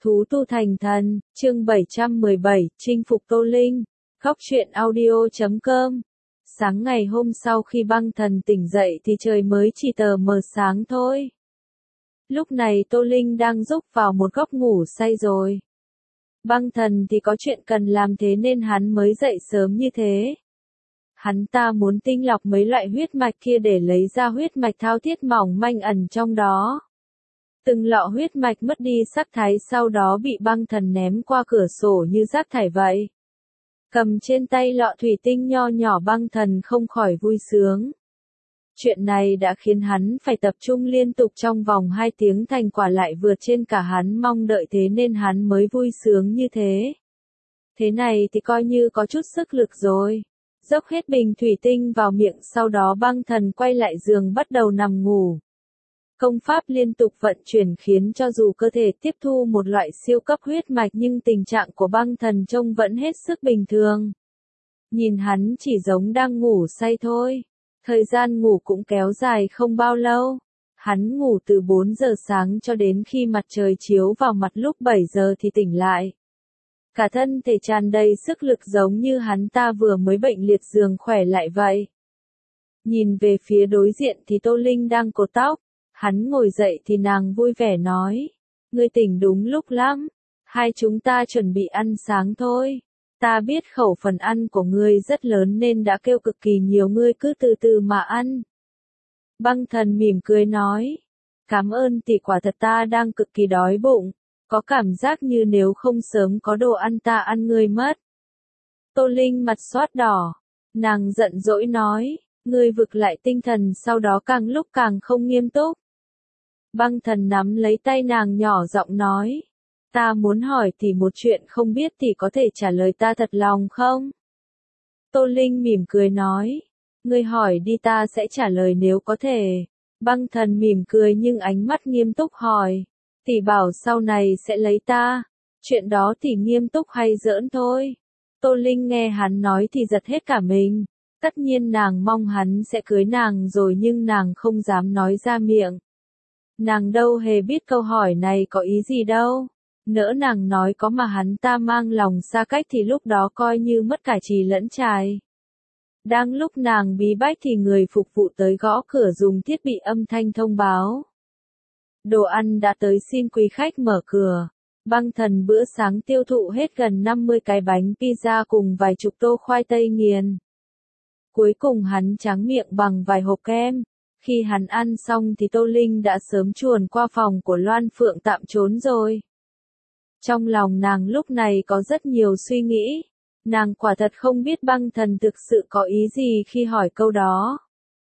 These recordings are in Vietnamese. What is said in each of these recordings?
Thú tu thành thần, chương 717, chinh phục Tô Linh. Góc truyện audio.com. Sáng ngày hôm sau khi băng thần tỉnh dậy thì trời mới chỉ tờ mờ sáng thôi. Lúc này Tô Linh đang rúc vào một góc ngủ say rồi. Băng thần thì có chuyện cần làm thế nên hắn mới dậy sớm như thế. Hắn ta muốn tinh lọc mấy loại huyết mạch kia để lấy ra huyết mạch thao thiết mỏng manh ẩn trong đó. Từng lọ huyết mạch mất đi sắc thái sau đó bị băng thần ném qua cửa sổ như rác thải vậy. Cầm trên tay lọ thủy tinh nho nhỏ băng thần không khỏi vui sướng. Chuyện này đã khiến hắn phải tập trung liên tục trong vòng 2 tiếng, thành quả lại vượt trên cả hắn mong đợi, thế nên hắn mới vui sướng như thế. Thế này thì coi như có chút sức lực rồi. Dốc hết bình thủy tinh vào miệng, sau đó băng thần quay lại giường bắt đầu nằm ngủ. Công pháp liên tục vận chuyển khiến cho dù cơ thể tiếp thu một loại siêu cấp huyết mạch nhưng tình trạng của băng thần trông vẫn hết sức bình thường. Nhìn hắn chỉ giống đang ngủ say thôi. Thời gian ngủ cũng kéo dài không bao lâu. Hắn ngủ từ 4 giờ sáng cho đến khi mặt trời chiếu vào mặt lúc 7 giờ thì tỉnh lại. Cả thân thể tràn đầy sức lực giống như hắn ta vừa mới bệnh liệt giường khỏe lại vậy. Nhìn về phía đối diện thì Tô Linh đang cột tóc. Hắn ngồi dậy thì nàng vui vẻ nói. Ngươi tỉnh đúng lúc lắm. Hai chúng ta chuẩn bị ăn sáng thôi. Ta biết khẩu phần ăn của ngươi rất lớn nên đã kêu cực kỳ nhiều, ngươi cứ từ từ mà ăn. Băng thần mỉm cười nói. Cảm ơn tỷ, quả thật ta đang cực kỳ đói bụng. Có cảm giác như nếu không sớm có đồ ăn ta ăn ngươi mất. Tô Linh mặt xót đỏ. Nàng giận dỗi nói. Ngươi vực lại tinh thần, sau đó càng lúc càng không nghiêm túc. Băng thần nắm lấy tay nàng nhỏ giọng nói. Ta muốn hỏi tỷ một chuyện, không biết tỷ có thể trả lời ta thật lòng không? Tô Linh mỉm cười nói. Ngươi hỏi đi, ta sẽ trả lời nếu có thể. Băng thần mỉm cười nhưng ánh mắt nghiêm túc hỏi. Tỷ bảo sau này sẽ lấy ta. Chuyện đó tỷ nghiêm túc hay giỡn thôi? Tô Linh nghe hắn nói thì giật hết cả mình. Tất nhiên nàng mong hắn sẽ cưới nàng rồi nhưng nàng không dám nói ra miệng. Nàng đâu hề biết câu hỏi này có ý gì đâu. Nỡ nàng nói có mà hắn ta mang lòng xa cách thì lúc đó coi như mất cả trì lẫn trài. Đang lúc nàng bí bách thì người phục vụ tới gõ cửa dùng thiết bị âm thanh thông báo. Đồ ăn đã tới, xin quý khách mở cửa. Băng thần bữa sáng tiêu thụ hết gần 50 cái bánh pizza cùng vài chục tô khoai tây nghiền. Cuối cùng hắn tráng miệng bằng vài hộp kem. Khi hắn ăn xong thì Tô Linh đã sớm chuồn qua phòng của Loan Phượng tạm trốn rồi. Trong lòng nàng lúc này có rất nhiều suy nghĩ. Nàng quả thật không biết băng thần thực sự có ý gì khi hỏi câu đó.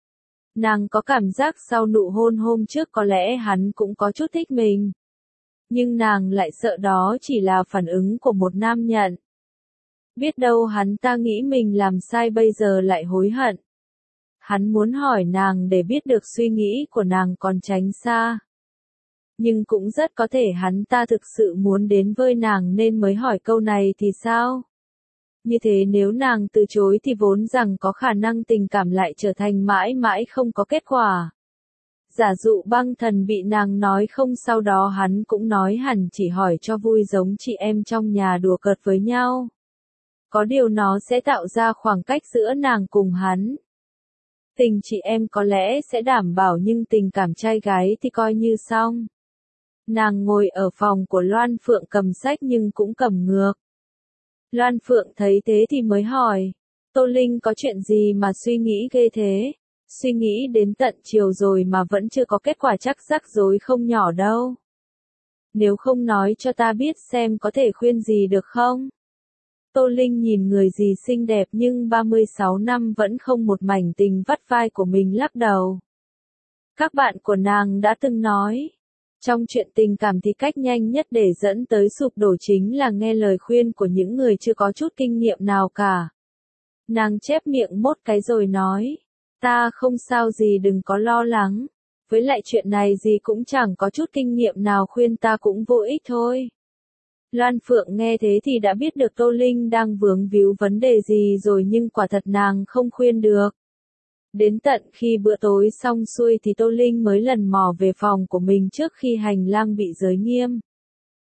Nàng có cảm giác sau nụ hôn hôm trước có lẽ hắn cũng có chút thích mình. Nhưng nàng lại sợ đó chỉ là phản ứng của một nam nhân. Biết đâu hắn ta nghĩ mình làm sai bây giờ lại hối hận. Hắn muốn hỏi nàng để biết được suy nghĩ của nàng còn tránh xa. Nhưng cũng rất có thể hắn ta thực sự muốn đến với nàng nên mới hỏi câu này thì sao? Như thế nếu nàng từ chối thì vốn rằng có khả năng tình cảm lại trở thành mãi mãi không có kết quả. Giả dụ băng thần bị nàng nói không, sau đó hắn cũng nói hẳn chỉ hỏi cho vui giống chị em trong nhà đùa cợt với nhau. Có điều nó sẽ tạo ra khoảng cách giữa nàng cùng hắn. Tình chị em có lẽ sẽ đảm bảo nhưng tình cảm trai gái thì coi như xong. Nàng ngồi ở phòng của Loan Phượng cầm sách nhưng cũng cầm ngược. Loan Phượng thấy thế thì mới hỏi. Tô Linh có chuyện gì mà suy nghĩ ghê thế? Suy nghĩ đến tận chiều rồi mà vẫn chưa có kết quả, chắc rắc rối không nhỏ đâu. Nếu không nói cho ta biết xem có thể khuyên gì được không? Tô Linh nhìn người gì xinh đẹp nhưng 36 năm vẫn không một mảnh tình vắt vai của mình, lắc đầu. Các bạn của nàng đã từng nói. Trong chuyện tình cảm thì cách nhanh nhất để dẫn tới sụp đổ chính là nghe lời khuyên của những người chưa có chút kinh nghiệm nào cả. Nàng chép miệng mốt cái rồi nói. Ta không sao gì, đừng có lo lắng. Với lại chuyện này gì cũng chẳng có chút kinh nghiệm nào, khuyên ta cũng vô ích thôi. Loan Phượng nghe thế thì đã biết được Tô Linh đang vướng víu vấn đề gì rồi nhưng quả thật nàng không khuyên được. Đến tận khi bữa tối xong xuôi thì Tô Linh mới lần mò về phòng của mình trước khi hành lang bị giới nghiêm.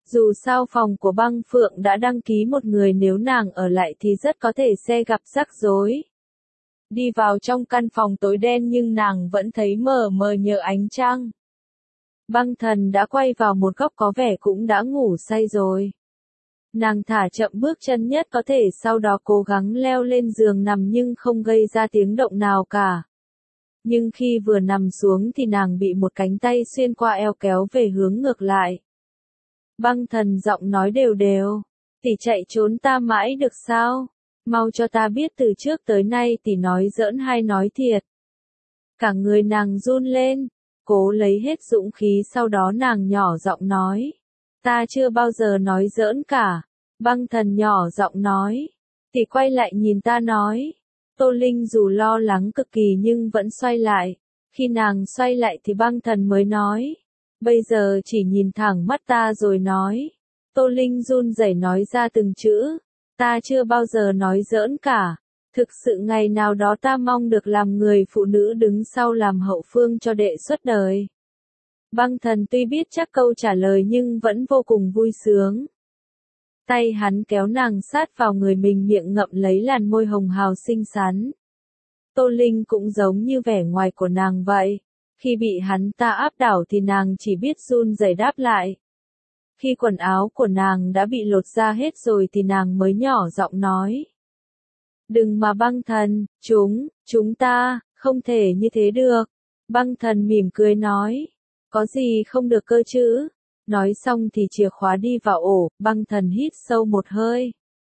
Dù sao phòng của Băng Phượng đã đăng ký một người, nếu nàng ở lại thì rất có thể sẽ gặp rắc rối. Đi vào trong căn phòng tối đen nhưng nàng vẫn thấy mờ mờ nhờ ánh trăng. Băng Thần đã quay vào một góc, có vẻ cũng đã ngủ say rồi. Nàng thả chậm bước chân nhất có thể, sau đó cố gắng leo lên giường nằm nhưng không gây ra tiếng động nào cả. Nhưng khi vừa nằm xuống thì nàng bị một cánh tay xuyên qua eo kéo về hướng ngược lại. Băng Thần giọng nói đều đều, tỷ chạy trốn ta mãi được sao? Mau cho ta biết từ trước tới nay tỷ nói giỡn hay nói thiệt. Cả người nàng run lên, cố lấy hết dũng khí, sau đó nàng nhỏ giọng nói. Ta chưa bao giờ nói giỡn cả. Băng Thần nhỏ giọng nói. Tỷ quay lại nhìn ta nói. Tô Linh dù lo lắng cực kỳ nhưng vẫn xoay lại. Khi nàng xoay lại thì Băng Thần mới nói. Bây giờ chỉ nhìn thẳng mắt ta rồi nói. Tô Linh run rẩy nói ra từng chữ. Ta chưa bao giờ nói giỡn cả. Thực sự ngày nào đó ta mong được làm người phụ nữ đứng sau làm hậu phương cho đệ suốt đời. Băng Thần tuy biết chắc câu trả lời nhưng vẫn vô cùng vui sướng. Tay hắn kéo nàng sát vào người mình, miệng ngậm lấy làn môi hồng hào xinh xắn. Tô Linh cũng giống như vẻ ngoài của nàng vậy. Khi bị hắn ta áp đảo thì nàng chỉ biết run rẩy đáp lại. Khi quần áo của nàng đã bị lột ra hết rồi thì nàng mới nhỏ giọng nói. Đừng mà Băng Thần, chúng ta, không thể như thế được. Băng Thần mỉm cười nói. Có gì không được cơ chứ? Nói xong thì chìa khóa đi vào ổ, Băng Thần hít sâu một hơi.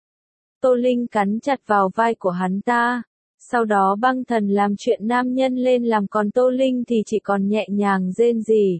Tô Linh cắn chặt vào vai của hắn ta. Sau đó Băng Thần làm chuyện nam nhân lên làm, còn Tô Linh thì chỉ còn nhẹ nhàng rên rỉ.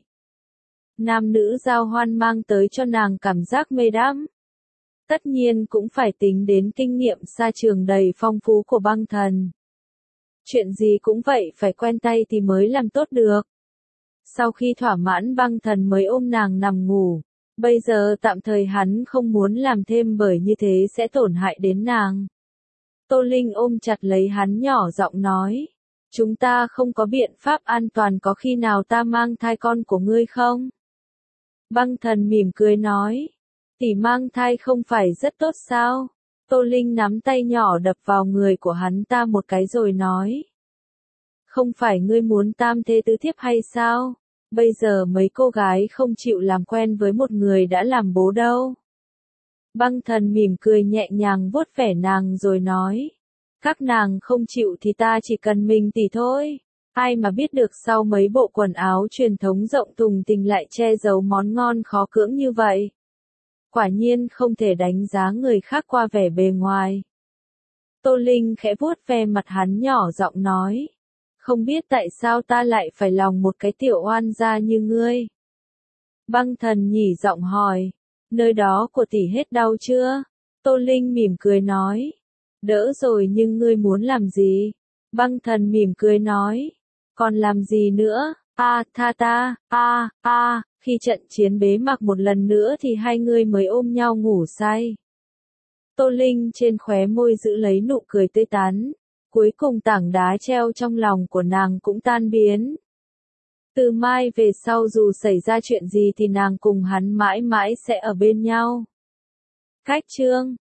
Nam nữ giao hoan mang tới cho nàng cảm giác mê đắm. Tất nhiên cũng phải tính đến kinh nghiệm xa trường đầy phong phú của Băng Thần. Chuyện gì cũng vậy, phải quen tay thì mới làm tốt được. Sau khi thỏa mãn, Băng Thần mới ôm nàng nằm ngủ. Bây giờ tạm thời hắn không muốn làm thêm bởi như thế sẽ tổn hại đến nàng. Tô Linh ôm chặt lấy hắn nhỏ giọng nói. Chúng ta không có biện pháp an toàn, có khi nào ta mang thai con của ngươi không? Băng Thần mỉm cười nói. Tỷ mang thai không phải rất tốt sao? Tô Linh nắm tay nhỏ đập vào người của hắn ta một cái rồi nói. Không phải ngươi muốn tam thê tứ thiếp hay sao? Bây giờ mấy cô gái không chịu làm quen với một người đã làm bố đâu. Băng Thần mỉm cười nhẹ nhàng vuốt vẻ nàng rồi nói. Các nàng không chịu thì ta chỉ cần mình tỷ thôi. Ai mà biết được sau mấy bộ quần áo truyền thống rộng thùng thình lại che giấu món ngon khó cưỡng như vậy. Quả nhiên không thể đánh giá người khác qua vẻ bề ngoài. Tô Linh khẽ vuốt ve mặt hắn nhỏ giọng nói. Không biết tại sao ta lại phải lòng một cái tiểu oan gia như ngươi. Băng Thần nhỉ giọng hỏi. Nơi đó của tỷ hết đau chưa? Tô Linh mỉm cười nói. Đỡ rồi, nhưng ngươi muốn làm gì? Băng Thần mỉm cười nói. Còn làm gì nữa? Tha ta, khi trận chiến bế mạc một lần nữa thì hai người mới ôm nhau ngủ say. Tô Linh trên khóe môi giữ lấy nụ cười tươi tắn. Cuối cùng tảng đá treo trong lòng của nàng cũng tan biến. Từ mai về sau dù xảy ra chuyện gì thì nàng cùng hắn mãi mãi sẽ ở bên nhau. Cách chương